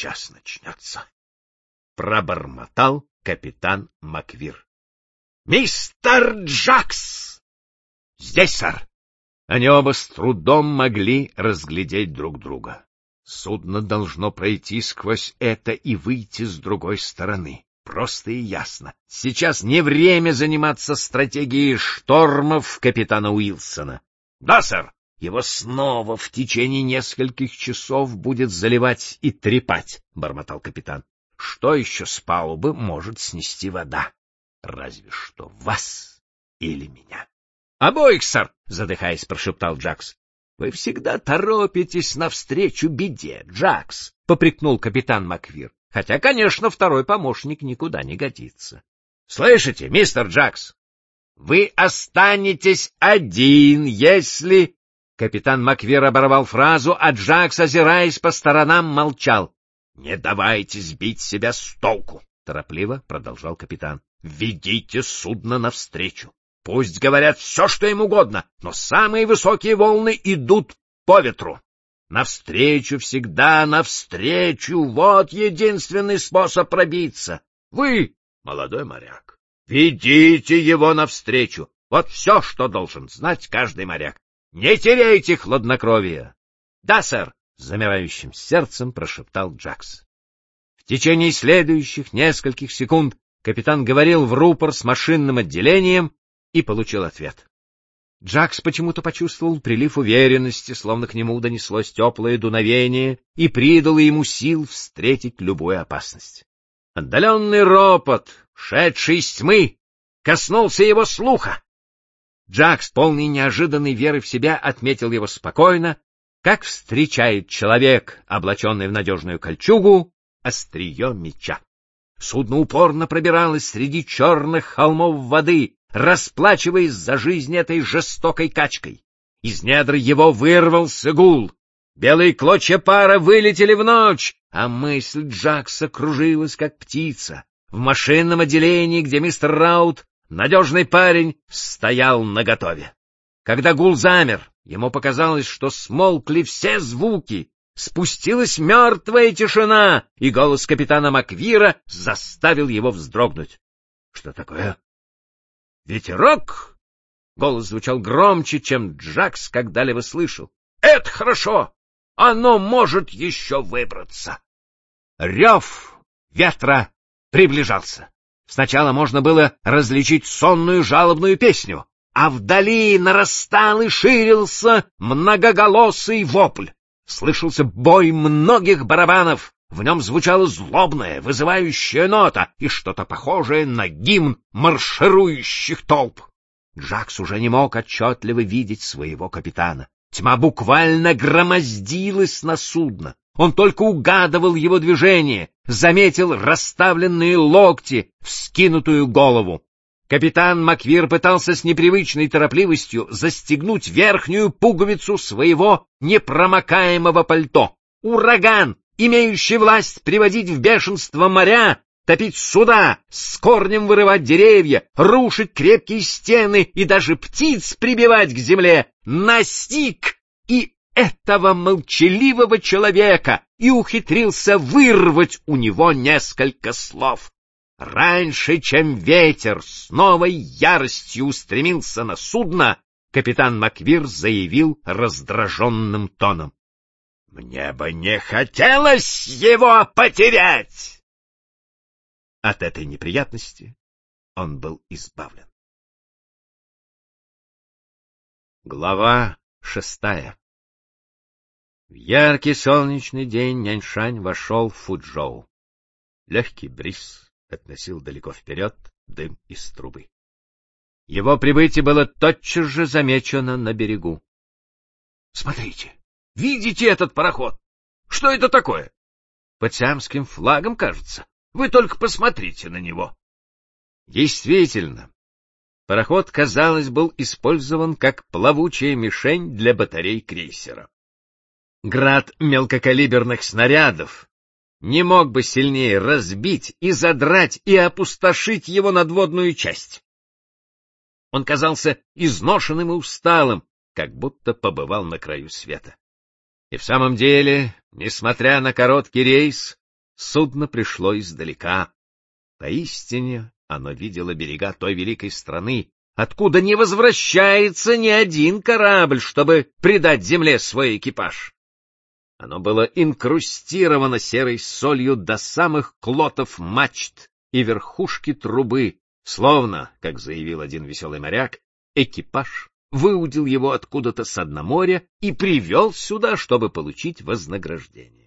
сейчас начнется, — пробормотал капитан Маквир. — Мистер Джакс! — Здесь, сэр. Они оба с трудом могли разглядеть друг друга. Судно должно пройти сквозь это и выйти с другой стороны. Просто и ясно. Сейчас не время заниматься стратегией штормов капитана Уилсона. — Да, сэр. Его снова в течение нескольких часов будет заливать и трепать, — бормотал капитан. — Что еще с палубы может снести вода? Разве что вас или меня. — Обоих, сэр, — задыхаясь, прошептал Джакс. — Вы всегда торопитесь навстречу беде, Джакс, — попрекнул капитан Маквир. Хотя, конечно, второй помощник никуда не годится. — Слышите, мистер Джакс? Вы останетесь один, если... Капитан Маквир оборвал фразу, а Джакс, озираясь по сторонам, молчал. — Не давайте сбить себя с толку, — торопливо продолжал капитан. — Ведите судно навстречу. Пусть говорят все, что им угодно, но самые высокие волны идут по ветру. Навстречу всегда, навстречу. Вот единственный способ пробиться. Вы, молодой моряк, ведите его навстречу. Вот все, что должен знать каждый моряк. Не теряйте хладнокровия. — Да, сэр, — с замирающим сердцем прошептал Джакс. В течение следующих нескольких секунд капитан говорил в рупор с машинным отделением и получил ответ. Джакс почему-то почувствовал прилив уверенности, словно к нему донеслось теплое дуновение и придало ему сил встретить любую опасность. Отдаленный ропот, шедший из тьмы, коснулся его слуха. Джакс, полный неожиданной веры в себя, отметил его спокойно, как встречает человек, облаченный в надежную кольчугу, острие меча. Судно упорно пробиралось среди черных холмов воды, расплачиваясь за жизнь этой жестокой качкой. Из недр его вырвался гул. Белые клочья пара вылетели в ночь, а мысль Джакса кружилась, как птица. В машинном отделении, где мистер Раут, надежный парень, стоял наготове. Когда гул замер, ему показалось, что смолкли все звуки, спустилась мертвая тишина, и голос капитана Маквира заставил его вздрогнуть. — Что такое? — Ветерок! — голос звучал громче, чем Джакс когда-либо слышал. — Это хорошо! Оно может еще выбраться! Рев ветра приближался. Сначала можно было различить сонную жалобную песню, а вдали нарастал и ширился многоголосый вопль. Слышался бой многих барабанов, в нем звучала злобная, вызывающая нота и что-то похожее на гимн марширующих толп. Джакс уже не мог отчетливо видеть своего капитана. Тьма буквально громоздилась на судно. Он только угадывал его движение, заметил расставленные локти, вскинутую голову. Капитан Маквир пытался с непривычной торопливостью застегнуть верхнюю пуговицу своего непромокаемого пальто. Ураган, имеющий власть приводить в бешенство моря, топить суда, с корнем вырывать деревья, рушить крепкие стены и даже птиц прибивать к земле, настиг и этого молчаливого человека и ухитрился вырвать у него несколько слов. Раньше, чем ветер с новой яростью устремился на судно, капитан Маквир заявил раздраженным тоном: — Мне бы не хотелось его потерять! От этой неприятности он был избавлен. Глава 6. В яркий солнечный день Няньшань вошел в Фучжоу. Легкий бриз относил далеко вперед дым из трубы. Его прибытие было тотчас же замечено на берегу. — Смотрите, видите этот пароход? Что это такое? — Под сиамским флагом, кажется. Вы только посмотрите на него. Действительно, пароход, казалось, был использован как плавучая мишень для батарей крейсера. Град мелкокалиберных снарядов не мог бы сильнее разбить и задрать и опустошить его надводную часть. Он казался изношенным и усталым, как будто побывал на краю света. И в самом деле, несмотря на короткий рейс, Судно пришло издалека. Поистине оно видело берега той великой страны, откуда не возвращается ни один корабль, чтобы придать земле свой экипаж. Оно было инкрустировано серой солью до самых клотов мачт и верхушки трубы, словно, как заявил один веселый моряк, экипаж выудил его откуда-то с дна моря и привел сюда, чтобы получить вознаграждение.